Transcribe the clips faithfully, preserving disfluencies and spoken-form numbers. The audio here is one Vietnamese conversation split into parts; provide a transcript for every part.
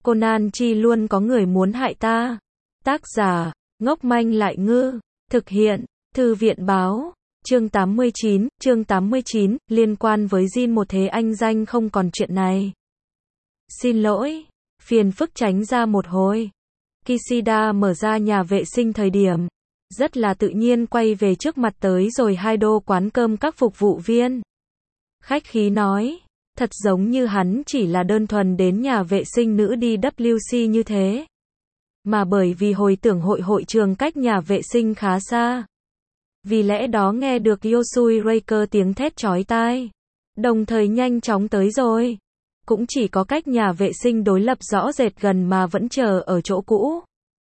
Conan chi luôn có người muốn hại ta. Tác giả, ngốc manh lại ngư. Thực hiện, Thư viện báo. Chương tám mươi chín, chương tám mươi chín, liên quan với Jin một thế anh danh không còn chuyện này. Xin lỗi, phiền phức tránh ra một hồi. Kishida mở ra nhà vệ sinh thời điểm rất là tự nhiên quay về trước mặt tới rồi hai đô quán cơm các phục vụ viên. Khách khí nói, thật giống như hắn chỉ là đơn thuần đến nhà vệ sinh nữ đi W C như thế. Mà bởi vì hồi tưởng hội hội trường cách nhà vệ sinh khá xa. Vì lẽ đó nghe được Yosui Reika tiếng thét chói tai. Đồng thời nhanh chóng tới rồi. Cũng chỉ có cách nhà vệ sinh đối lập rõ rệt gần mà vẫn chờ ở chỗ cũ.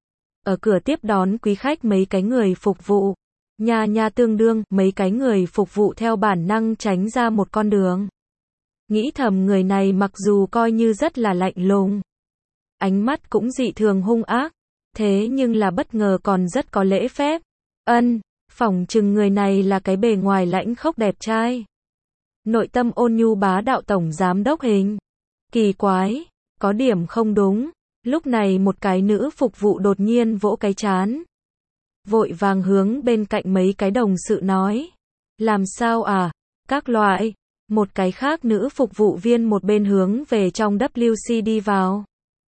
Ở cửa tiếp đón quý khách mấy cái người phục vụ. Nhà nhà tương đương, mấy cái người phục vụ theo bản năng tránh ra một con đường. Nghĩ thầm người này mặc dù coi như rất là lạnh lùng. Ánh mắt cũng dị thường hung ác. Thế nhưng là bất ngờ còn rất có lễ phép. Ân, phỏng chừng người này là cái bề ngoài lãnh khốc đẹp trai. Nội tâm ôn nhu bá đạo tổng giám đốc hình. Kỳ quái, có điểm không đúng. Lúc này một cái nữ phục vụ đột nhiên vỗ cái trán. Vội vàng hướng bên cạnh mấy cái đồng sự nói. Làm sao à? Các loại. Một cái khác nữ phục vụ viên một bên hướng về trong W C đi vào.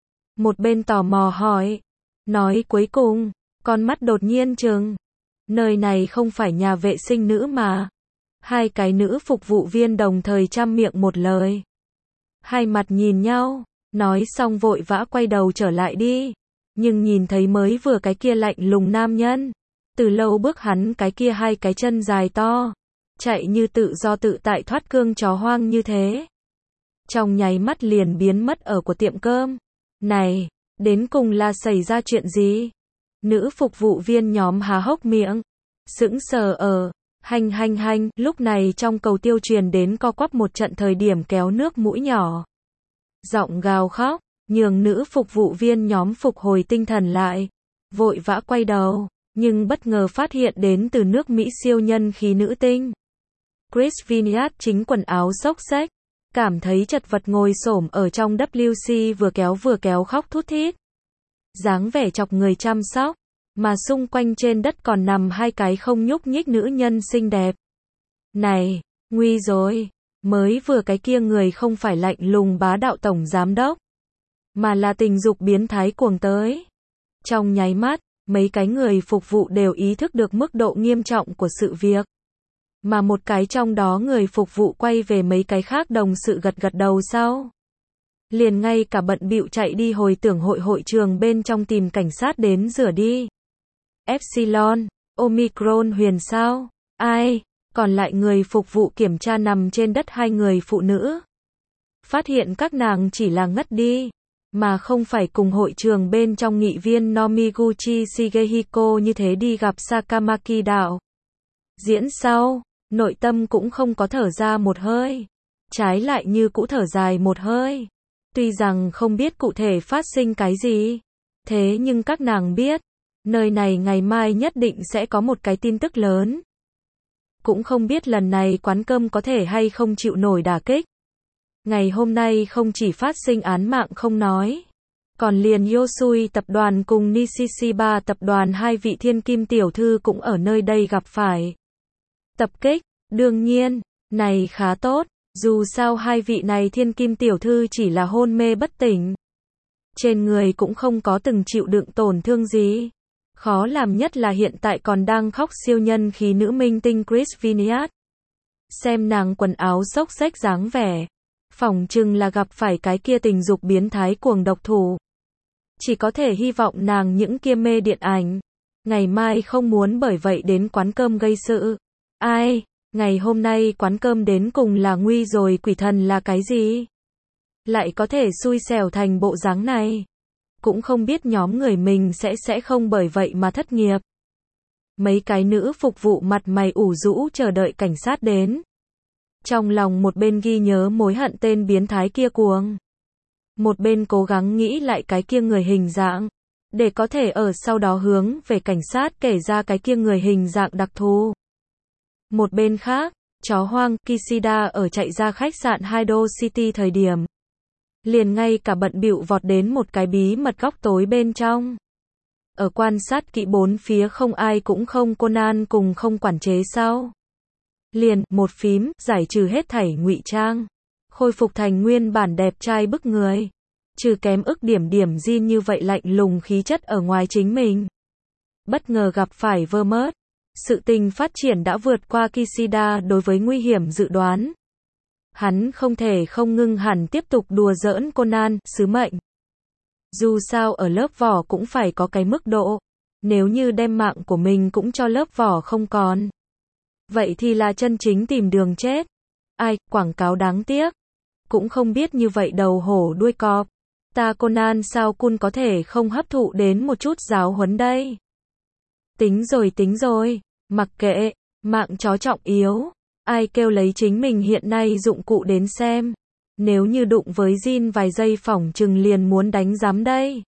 Một bên tò mò hỏi. Nói cuối cùng, con mắt đột nhiên trừng. Nơi này không phải nhà vệ sinh nữ mà. Hai cái nữ phục vụ viên đồng thời chăm miệng một lời. Hai mặt nhìn nhau, nói xong vội vã quay đầu trở lại đi. Nhưng nhìn thấy mới vừa cái kia lạnh lùng nam nhân. Từ lâu bước hắn cái kia hai cái chân dài to. Chạy như tự do tự tại thoát cương chó hoang như thế. Trong nháy mắt liền biến mất ở của tiệm cơm. Này, đến cùng là xảy ra chuyện gì? Nữ phục vụ viên nhóm há hốc miệng. Sững sờ ở. Hành hành hành, lúc này trong cầu tiêu truyền đến co quắp một trận thời điểm kéo nước mũi nhỏ. Giọng gào khóc, nhường nữ phục vụ viên nhóm phục hồi tinh thần lại. Vội vã quay đầu, nhưng bất ngờ phát hiện đến từ nước Mỹ siêu nhân khí nữ tinh. Chris Vineyard chính quần áo xốc xếch, cảm thấy chật vật ngồi xổm ở trong W C vừa kéo vừa kéo khóc thút thít. Dáng vẻ chọc người chăm sóc. Mà xung quanh trên đất còn nằm hai cái không nhúc nhích nữ nhân xinh đẹp. Này, nguy rồi, mới vừa cái kia người không phải lạnh lùng bá đạo tổng giám đốc, mà là tình dục biến thái cuồng tới. Trong nháy mắt, mấy cái người phục vụ đều ý thức được mức độ nghiêm trọng của sự việc. Mà một cái trong đó người phục vụ quay về mấy cái khác đồng sự gật gật đầu sau. Liền ngay cả bận bịu chạy đi hồi tưởng hội hội trường bên trong tìm cảnh sát đến rửa đi. Epsilon, Omicron huyền sao? Ai? Còn lại người phục vụ kiểm tra nằm trên đất hai người phụ nữ. Phát hiện các nàng chỉ là ngất đi, mà không phải cùng hội trường bên trong nghị viên Nomiguchi Shigehiko như thế đi gặp Sakamaki đạo. Diễn sau, nội tâm cũng không có thở ra một hơi. Trái lại như cũ thở dài một hơi. Tuy rằng không biết cụ thể phát sinh cái gì. Thế nhưng các nàng biết. Nơi này ngày mai nhất định sẽ có một cái tin tức lớn. Cũng không biết lần này quán cơm có thể hay không chịu nổi đả kích. Ngày hôm nay không chỉ phát sinh án mạng không nói. Còn liền Yosui tập đoàn cùng Nishiba tập đoàn hai vị thiên kim tiểu thư cũng ở nơi đây gặp phải. Tập kích, đương nhiên, này khá tốt. Dù sao hai vị này thiên kim tiểu thư chỉ là hôn mê bất tỉnh. Trên người cũng không có từng chịu đựng tổn thương gì. Khó làm nhất là hiện tại còn đang khóc siêu nhân khí nữ minh tinh Chris Vineyard. Xem nàng quần áo xốc xếch dáng vẻ. Phỏng chừng là gặp phải cái kia tình dục biến thái cuồng độc thủ. Chỉ có thể hy vọng nàng những kia mê điện ảnh. Ngày mai không muốn bởi vậy đến quán cơm gây sự. Ai, ngày hôm nay quán cơm đến cùng là nguy rồi quỷ thần là cái gì? Lại có thể xui xẻo thành bộ dáng này. Cũng không biết nhóm người mình sẽ sẽ không bởi vậy mà thất nghiệp. Mấy cái nữ phục vụ mặt mày ủ rũ chờ đợi cảnh sát đến. Trong lòng một bên ghi nhớ mối hận tên biến thái kia cuồng. Một bên cố gắng nghĩ lại cái kia người hình dạng. Để có thể ở sau đó hướng về cảnh sát kể ra cái kia người hình dạng đặc thù. Một bên khác, chó hoang Kishida ở chạy ra khách sạn Haido City thời điểm. liền ngay cả bận bịu vọt đến một cái bí mật góc tối bên trong. Ở quan sát kỹ bốn phía không ai cũng không Conan cùng không quản chế sau. Liền, một phím, giải trừ hết thảy ngụy trang. Khôi phục thành nguyên bản đẹp trai bức người. Trừ kém ức điểm điểm Jin như vậy lạnh lùng khí chất ở ngoài chính mình. Bất ngờ gặp phải Vermouth. Sự tình phát triển đã vượt qua Kishida đối với nguy hiểm dự đoán. Hắn không thể không ngưng hẳn tiếp tục đùa giỡn Conan, sứ mệnh. Dù sao ở lớp vỏ cũng phải có cái mức độ. Nếu như đem mạng của mình cũng cho lớp vỏ không còn. Vậy thì là chân chính tìm đường chết. Ai, quảng cáo đáng tiếc. Cũng không biết như vậy đầu hổ đuôi cọp. Ta Conan sao Kun có thể không hấp thụ đến một chút giáo huấn đây. Tính rồi tính rồi, mặc kệ, mạng chó trọng yếu. Ai kêu lấy chính mình hiện nay dụng cụ đến xem. Nếu như đụng với Jin vài giây phỏng chừng liền muốn đánh giám đây.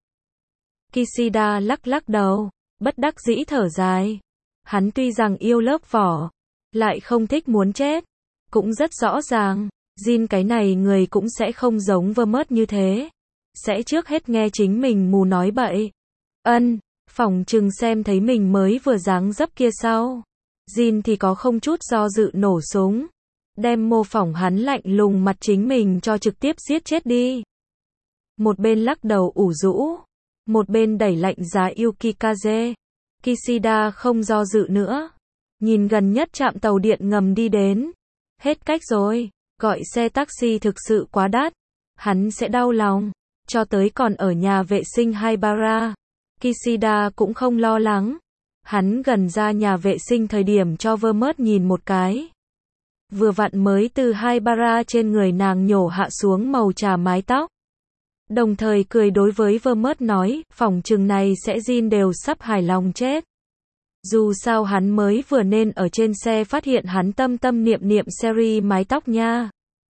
Kishida lắc lắc đầu, bất đắc dĩ thở dài. Hắn tuy rằng yêu lớp vỏ, lại không thích muốn chết. Cũng rất rõ ràng, Jin cái này người cũng sẽ không giống Vermouth như thế. Sẽ trước hết nghe chính mình mù nói bậy. Ân, phỏng chừng xem thấy mình mới vừa dáng dấp kia sau. Jin thì có không chút do dự nổ súng. Đem mô phỏng hắn lạnh lùng mặt chính mình cho trực tiếp giết chết đi. Một bên lắc đầu ủ rũ. Một bên đẩy lạnh giá Yukikaze. Kishida không do dự nữa. Nhìn gần nhất trạm tàu điện ngầm đi đến. Hết cách rồi. Gọi xe taxi thực sự quá đắt. Hắn sẽ đau lòng. Cho tới còn ở nhà vệ sinh Haibara. Kishida cũng không lo lắng. Hắn gần ra nhà vệ sinh thời điểm cho Vermouth nhìn một cái. Vừa vặn mới từ Haibara trên người nàng nhổ hạ xuống màu trà mái tóc. Đồng thời cười đối với Vermouth nói, phỏng chừng này sẽ Jin đều sắp hài lòng chết. Dù sao hắn mới vừa nên ở trên xe phát hiện hắn tâm tâm niệm niệm series mái tóc nha.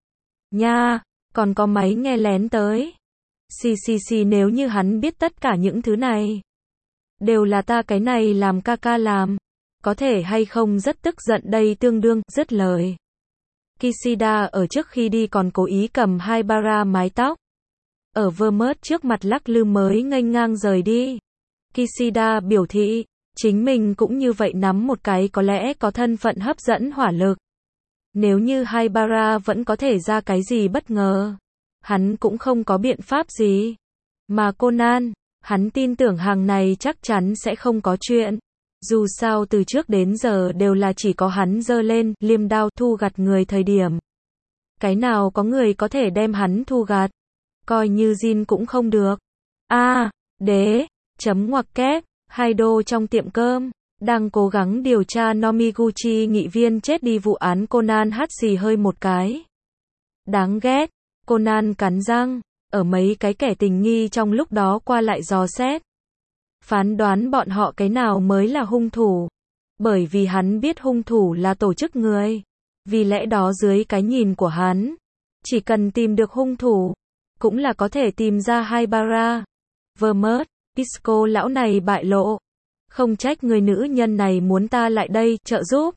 Nha, còn có máy nghe lén tới. Xì xì xì nếu như hắn biết tất cả những thứ này. Đều là ta cái này làm ca ca làm. Có thể hay không rất tức giận đây tương đương, dứt lời. Kishida ở trước khi đi còn cố ý cầm hai bara mái tóc. Ở Vermouth trước mặt lắc lư mới nghênh ngang rời đi. Kishida biểu thị, chính mình cũng như vậy nắm một cái có lẽ có thân phận hấp dẫn hỏa lực. Nếu như hai bara vẫn có thể ra cái gì bất ngờ. Hắn cũng không có biện pháp gì. Mà Conan, hắn tin tưởng hàng này chắc chắn sẽ không có chuyện. Dù sao từ trước đến giờ đều là chỉ có hắn giơ lên, liêm đao thu gặt người thời điểm. Cái nào có người có thể đem hắn thu gặt. Coi như Jin cũng không được. A, à, đế, chấm ngoặc kép, Haido trong tiệm cơm. Đang cố gắng điều tra Nomiguchi nghị viên chết đi vụ án Conan hắt xì hơi một cái. Đáng ghét. Conan cắn răng. Ở mấy cái kẻ tình nghi trong lúc đó qua lại dò xét. Phán đoán bọn họ cái nào mới là hung thủ. Bởi vì hắn biết hung thủ là tổ chức người. Vì lẽ đó dưới cái nhìn của hắn, chỉ cần tìm được hung thủ, cũng là có thể tìm ra Haibara. Vermouth, Pisco lão này bại lộ. Không trách người nữ nhân này muốn ta lại đây trợ giúp.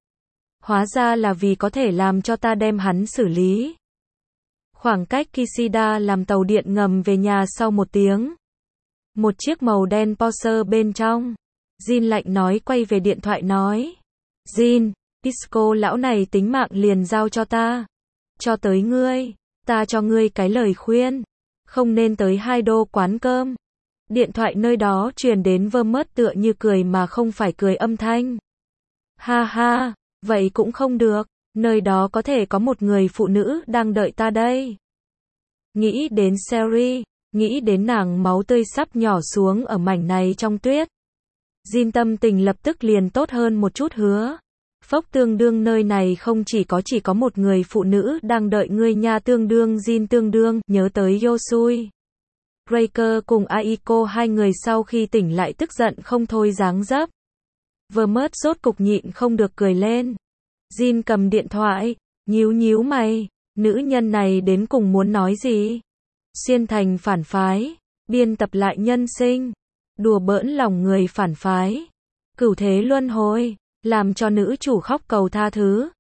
Hóa ra là vì có thể làm cho ta đem hắn xử lý. Khoảng cách Kishida làm tàu điện ngầm về nhà sau một tiếng. Một chiếc màu đen Porsche bên trong. Jin lạnh nói quay về điện thoại nói. Jin, Pisco lão này tính mạng liền giao cho ta. Cho tới ngươi, ta cho ngươi cái lời khuyên. Không nên tới hai đô quán cơm. Điện thoại nơi đó truyền đến Vermouth tựa như cười mà không phải cười âm thanh. Ha ha, vậy cũng không được. Nơi đó có thể có một người phụ nữ đang đợi ta đây. Nghĩ đến Seri, nghĩ đến nàng máu tươi sắp nhỏ xuống ở mảnh này trong tuyết. Jin tâm tình lập tức liền tốt hơn một chút hứa. Phốc tương đương nơi này không chỉ có chỉ có một người phụ nữ đang đợi ngươi nha tương đương Jin tương đương, nhớ tới Yosui. Breaker cùng Aiko hai người sau khi tỉnh lại tức giận không thôi dáng dấp. Vermouth rốt cục nhịn không được cười lên. Jin cầm điện thoại, nhíu nhíu mày, nữ nhân này đến cùng muốn nói gì? Xuyên thành phản phái, biên tập lại nhân sinh, đùa bỡn lòng người phản phái, cửu thế luân hồi, làm cho nữ chủ khóc cầu tha thứ.